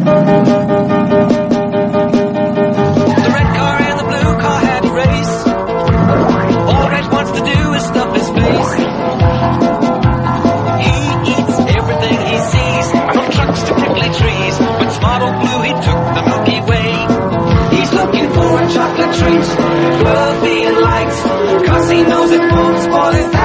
The red car and the blue car had a race. All Red wants to do is stuff his face. He eats everything he sees, from trucks to prickly trees. But smart old Blue, he took the Milky Way. He's looking for a chocolate treat, fluffy and light, 'cause he knows it won't spoil his